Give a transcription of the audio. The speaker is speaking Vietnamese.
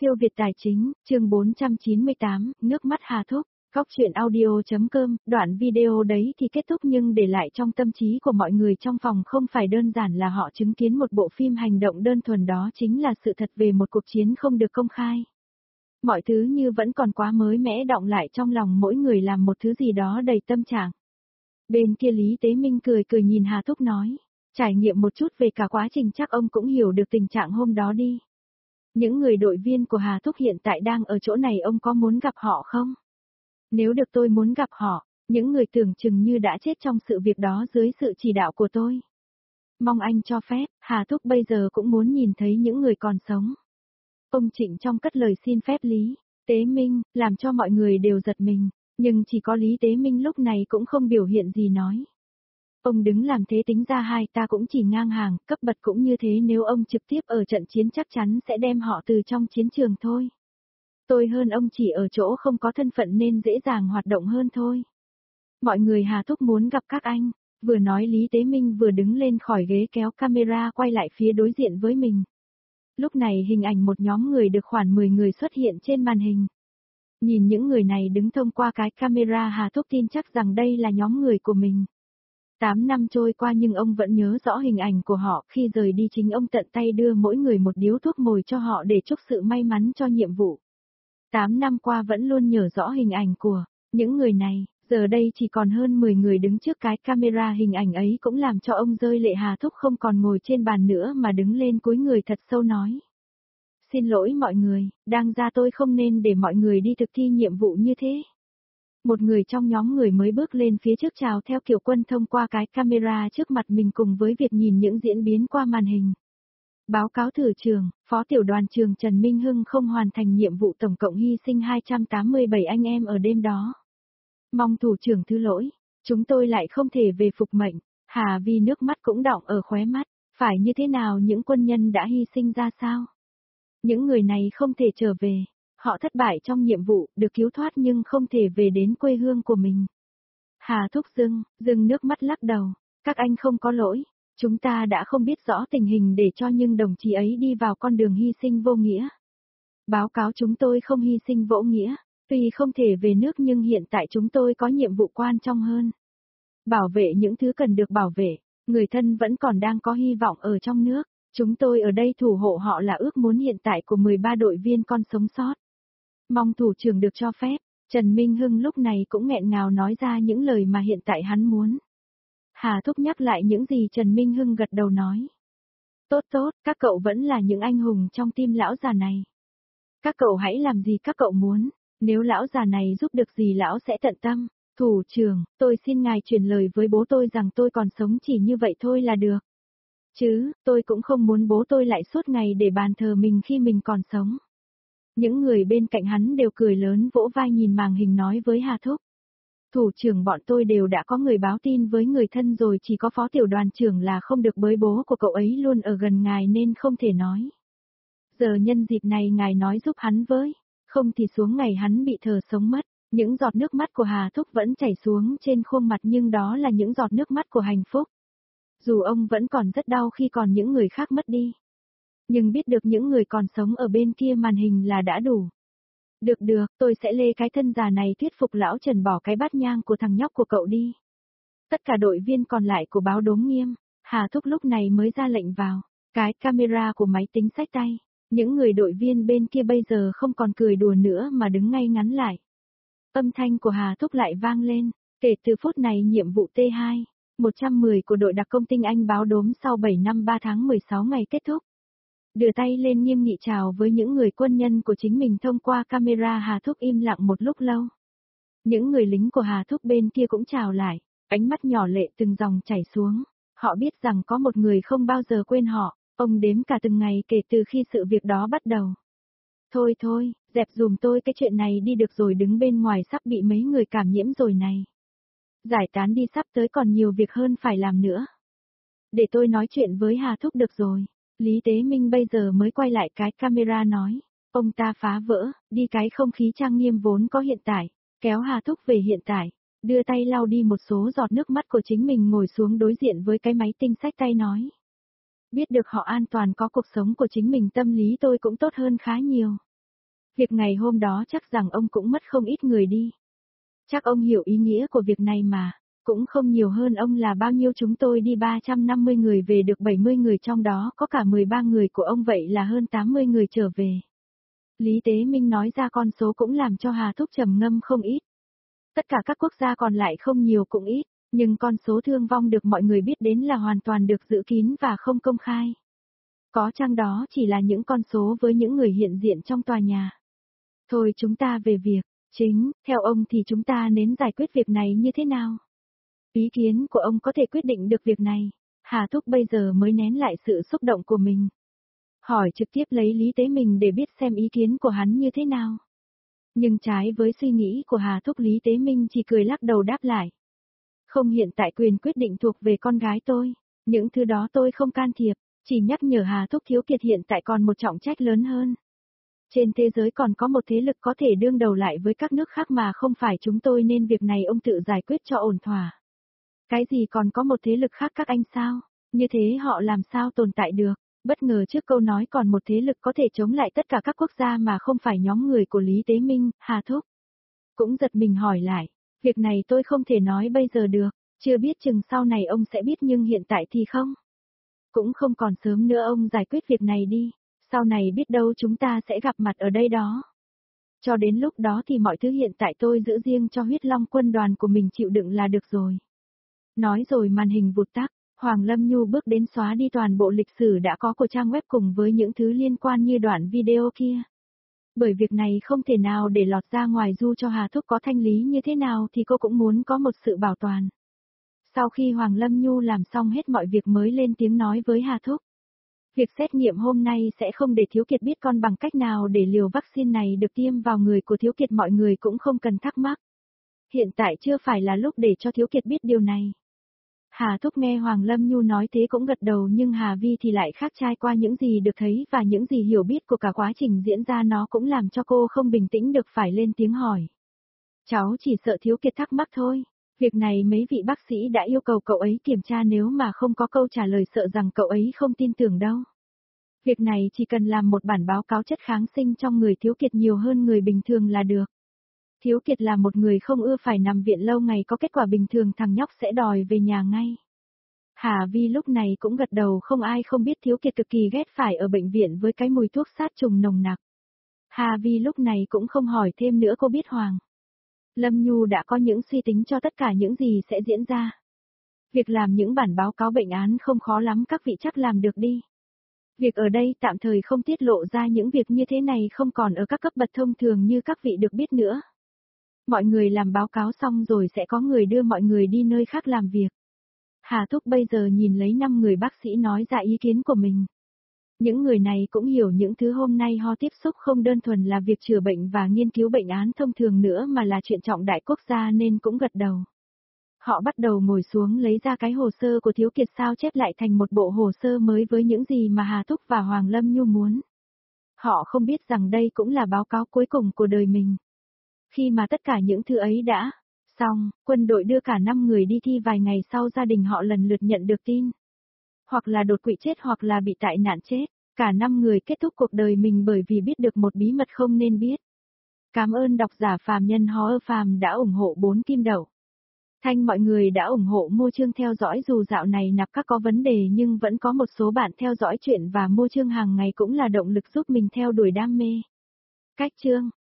Siêu Việt Tài Chính, chương 498, nước mắt Hà Thúc, Góc Chuyện Audio.com, đoạn video đấy thì kết thúc nhưng để lại trong tâm trí của mọi người trong phòng không phải đơn giản là họ chứng kiến một bộ phim hành động đơn thuần, đó chính là sự thật về một cuộc chiến không được công khai. Mọi thứ như vẫn còn quá mới mẻ đọng lại trong lòng mỗi người làm một thứ gì đó đầy tâm trạng. Bên kia Lý Tế Minh cười cười nhìn Hà Thúc nói, trải nghiệm một chút về cả quá trình chắc ông cũng hiểu được tình trạng hôm đó đi. Những người đội viên của Hà Thúc hiện tại đang ở chỗ này, ông có muốn gặp họ không? Nếu được tôi muốn gặp họ, những người tưởng chừng như đã chết trong sự việc đó dưới sự chỉ đạo của tôi. Mong anh cho phép, Hà Thúc bây giờ cũng muốn nhìn thấy những người còn sống. Ông Trịnh trong cất lời xin phép Lý Tế Minh, làm cho mọi người đều giật mình, nhưng chỉ có Lý Tế Minh lúc này cũng không biểu hiện gì nói. Ông đứng làm thế tính ra hai ta cũng chỉ ngang hàng, cấp bậc cũng như thế, nếu ông trực tiếp ở trận chiến chắc chắn sẽ đem họ từ trong chiến trường thôi. Tôi hơn ông chỉ ở chỗ không có thân phận nên dễ dàng hoạt động hơn thôi. Mọi người Hà Thúc muốn gặp các anh, vừa nói Lý Tế Minh vừa đứng lên khỏi ghế kéo camera quay lại phía đối diện với mình. Lúc này hình ảnh một nhóm người được khoảng 10 người xuất hiện trên màn hình. Nhìn những người này đứng thông qua cái camera, Hà Thúc tin chắc rằng đây là nhóm người của mình. 8 năm trôi qua nhưng ông vẫn nhớ rõ hình ảnh của họ, khi rời đi chính ông tận tay đưa mỗi người một điếu thuốc mồi cho họ để chúc sự may mắn cho nhiệm vụ. 8 năm qua vẫn luôn nhớ rõ hình ảnh của những người này, giờ đây chỉ còn hơn 10 người đứng trước cái camera, hình ảnh ấy cũng làm cho ông rơi lệ. Hà Thúc không còn ngồi trên bàn nữa mà đứng lên cúi người thật sâu nói. Xin lỗi mọi người, đang ra tôi không nên để mọi người đi thực thi nhiệm vụ như thế. Một người trong nhóm người mới bước lên phía trước chào theo kiểu quân thông qua cái camera trước mặt mình cùng với việc nhìn những diễn biến qua màn hình. Báo cáo thử trưởng, Phó Tiểu đoàn trưởng Trần Minh Hưng không hoàn thành nhiệm vụ, tổng cộng hy sinh 287 anh em ở đêm đó. Mong thủ trưởng thứ lỗi, chúng tôi lại không thể về phục mệnh. Hà Vi nước mắt cũng đọng ở khóe mắt, phải như thế nào, những quân nhân đã hy sinh ra sao? Những người này không thể trở về. Họ thất bại trong nhiệm vụ, được cứu thoát nhưng không thể về đến quê hương của mình. Hà Thúc dưng nước mắt lắc đầu. Các anh không có lỗi. Chúng ta đã không biết rõ tình hình để cho những đồng chí ấy đi vào con đường hy sinh vô nghĩa. Báo cáo chúng tôi không hy sinh vô nghĩa. Tuy không thể về nước nhưng hiện tại chúng tôi có nhiệm vụ quan trọng hơn. Bảo vệ những thứ cần được bảo vệ. Người thân vẫn còn đang có hy vọng ở trong nước. Chúng tôi ở đây thủ hộ họ là ước muốn hiện tại của 13 đội viên con sống sót. Mong thủ trưởng được cho phép. Trần Minh Hưng lúc này cũng nghẹn ngào nói ra những lời mà hiện tại hắn muốn. Hà Thúc nhắc lại những gì Trần Minh Hưng gật đầu nói. Tốt tốt, các cậu vẫn là những anh hùng trong tim lão già này. Các cậu hãy làm gì các cậu muốn, nếu lão già này giúp được gì lão sẽ tận tâm. Thủ trưởng, tôi xin ngài truyền lời với bố tôi rằng tôi còn sống chỉ như vậy thôi là được. Chứ, tôi cũng không muốn bố tôi lại suốt ngày để bàn thờ mình khi mình còn sống. Những người bên cạnh hắn đều cười lớn vỗ vai nhìn màn hình nói với Hà Thúc. Thủ trưởng, bọn tôi đều đã có người báo tin với người thân rồi, chỉ có Phó Tiểu đoàn trưởng là không được, bởi bố của cậu ấy luôn ở gần ngài nên không thể nói. Giờ nhân dịp này ngài nói giúp hắn với, không thì xuống ngày hắn bị thờ sống mất. Những giọt nước mắt của Hà Thúc vẫn chảy xuống trên khuôn mặt nhưng đó là những giọt nước mắt của hạnh phúc. Dù ông vẫn còn rất đau khi còn những người khác mất đi. Nhưng biết được những người còn sống ở bên kia màn hình là đã đủ. Được, tôi sẽ lê cái thân già này thuyết phục lão Trần bỏ cái bát nhang của thằng nhóc của cậu đi. Tất cả đội viên còn lại của báo Đốm Nghiêm, Hà Thúc lúc này mới ra lệnh vào cái camera của máy tính xách tay. Những người đội viên bên kia bây giờ không còn cười đùa nữa mà đứng ngay ngắn lại. Âm thanh của Hà Thúc lại vang lên, kể từ phút này nhiệm vụ T2, 110 của đội đặc công tinh Anh báo Đốm sau 7 năm 3 tháng 16 ngày kết thúc. Đưa tay lên nghiêm nghị chào với những người quân nhân của chính mình thông qua camera. Hà Thúc im lặng một lúc lâu. Những người lính của Hà Thúc bên kia cũng chào lại, ánh mắt nhỏ lệ từng dòng chảy xuống. Họ biết rằng có một người không bao giờ quên họ, ông đếm cả từng ngày kể từ khi sự việc đó bắt đầu. Thôi, dẹp dùm tôi cái chuyện này đi được rồi, đứng bên ngoài sắp bị mấy người cảm nhiễm rồi này. Giải tán đi, sắp tới còn nhiều việc hơn phải làm nữa. Để tôi nói chuyện với Hà Thúc được rồi. Lý Tế Minh bây giờ mới quay lại cái camera nói. Ông ta phá vỡ, đi cái không khí trang nghiêm vốn có hiện tại, kéo Hà Thúc về hiện tại, đưa tay lau đi một số giọt nước mắt của chính mình, ngồi xuống đối diện với cái máy tinh xách tay nói. Biết được họ an toàn có cuộc sống của chính mình, tâm lý tôi cũng tốt hơn khá nhiều. Việc ngày hôm đó chắc rằng ông cũng mất không ít người đi. Chắc ông hiểu ý nghĩa của việc này mà, cũng không nhiều hơn ông là bao nhiêu, chúng tôi đi 350 người về được 70 người, trong đó có cả 13 người của ông, vậy là hơn 80 người trở về. Lý Tế Minh nói ra con số cũng làm cho Hà Thúc trầm ngâm không ít. Tất cả các quốc gia còn lại không nhiều cũng ít, nhưng con số thương vong được mọi người biết đến là hoàn toàn được giữ kín và không công khai. Có chăng đó chỉ là những con số với những người hiện diện trong tòa nhà. Thôi chúng ta về việc chính, theo ông thì chúng ta nên giải quyết việc này như thế nào? Ý kiến của ông có thể quyết định được việc này. Hà Thúc bây giờ mới nén lại sự xúc động của mình. Hỏi trực tiếp lấy Lý Tế Minh để biết xem ý kiến của hắn như thế nào. Nhưng trái với suy nghĩ của Hà Thúc, Lý Tế Minh chỉ cười lắc đầu đáp lại. Không, hiện tại quyền quyết định thuộc về con gái tôi. Những thứ đó tôi không can thiệp, chỉ nhắc nhở Hà Thúc Thiếu Kiệt hiện tại còn một trọng trách lớn hơn. Trên thế giới còn có một thế lực có thể đương đầu lại với các nước khác mà không phải chúng tôi, nên việc này ông tự giải quyết cho ổn thỏa. Cái gì còn có một thế lực khác các anh sao? Như thế họ làm sao tồn tại được? Bất ngờ trước câu nói còn một thế lực có thể chống lại tất cả các quốc gia mà không phải nhóm người của Lý Tế Minh, Hà Thúc cũng giật mình hỏi lại. Việc này tôi không thể nói bây giờ được, chưa biết chừng sau này ông sẽ biết, nhưng hiện tại thì không. Cũng không còn sớm nữa, ông giải quyết việc này đi, sau này biết đâu chúng ta sẽ gặp mặt ở đây đó. Cho đến lúc đó thì mọi thứ hiện tại tôi giữ riêng cho Huyết Long quân đoàn của mình chịu đựng là được rồi. Nói rồi màn hình vụt tắt, Hoàng Lâm Nhu bước đến xóa đi toàn bộ lịch sử đã có của trang web cùng với những thứ liên quan như đoạn video kia. Bởi việc này không thể nào để lọt ra ngoài, dù cho Hà Thúc có thanh lý như thế nào thì cô cũng muốn có một sự bảo toàn. Sau khi Hoàng Lâm Nhu làm xong hết mọi việc mới lên tiếng nói với Hà Thúc. Việc xét nghiệm hôm nay sẽ không để Thiếu Kiệt biết, con bằng cách nào để liều vaccine này được tiêm vào người của Thiếu Kiệt mọi người cũng không cần thắc mắc. Hiện tại chưa phải là lúc để cho Thiếu Kiệt biết điều này. Hà Thúc nghe Hoàng Lâm Nhu nói thế cũng gật đầu, nhưng Hà Vi thì lại khác, trải qua những gì được thấy và những gì hiểu biết của cả quá trình diễn ra, nó cũng làm cho cô không bình tĩnh được, phải lên tiếng hỏi. Cháu chỉ sợ Thiếu Kiệt thắc mắc thôi. Việc này mấy vị bác sĩ đã yêu cầu cậu ấy kiểm tra, nếu mà không có câu trả lời sợ rằng cậu ấy không tin tưởng đâu. Việc này chỉ cần làm một bản báo cáo chất kháng sinh trong người Thiếu Kiệt nhiều hơn người bình thường là được. Thiếu Kiệt là một người không ưa phải nằm viện lâu ngày, có kết quả bình thường thằng nhóc sẽ đòi về nhà ngay. Hà Vi lúc này cũng gật đầu, không ai không biết Thiếu Kiệt cực kỳ ghét phải ở bệnh viện với cái mùi thuốc sát trùng nồng nặc. Hà Vi lúc này cũng không hỏi thêm nữa, cô biết Hoàng Lâm Nhu đã có những suy tính cho tất cả những gì sẽ diễn ra. Việc làm những bản báo cáo bệnh án không khó lắm, các vị chắc làm được đi. Việc ở đây tạm thời không tiết lộ ra những việc như thế này, không còn ở các cấp bậc thông thường như các vị được biết nữa. Mọi người làm báo cáo xong rồi sẽ có người đưa mọi người đi nơi khác làm việc. Hà Thúc bây giờ nhìn lấy 5 người bác sĩ nói ra ý kiến của mình. Những người này cũng hiểu những thứ hôm nay họ tiếp xúc không đơn thuần là việc chữa bệnh và nghiên cứu bệnh án thông thường nữa, mà là chuyện trọng đại quốc gia, nên cũng gật đầu. Họ bắt đầu ngồi xuống lấy ra cái hồ sơ của Thiếu Kiệt, sao chép lại thành một bộ hồ sơ mới với những gì mà Hà Thúc và Hoàng Lâm Nhu muốn. Họ không biết rằng đây cũng là báo cáo cuối cùng của đời mình. Khi mà tất cả những thứ ấy đã xong, quân đội đưa cả 5 người đi thi, vài ngày sau gia đình họ lần lượt nhận được tin. Hoặc là đột quỵ chết hoặc là bị tai nạn chết. Cả 5 người kết thúc cuộc đời mình bởi vì biết được một bí mật không nên biết. Cảm ơn độc giả Phàm Nhân Ho Phàm đã ủng hộ 4 kim đậu. Thanh mọi người đã ủng hộ mua chương theo dõi, dù dạo này nạp các có vấn đề nhưng vẫn có một số bạn theo dõi chuyện và mua chương hàng ngày, cũng là động lực giúp mình theo đuổi đam mê. Cách chương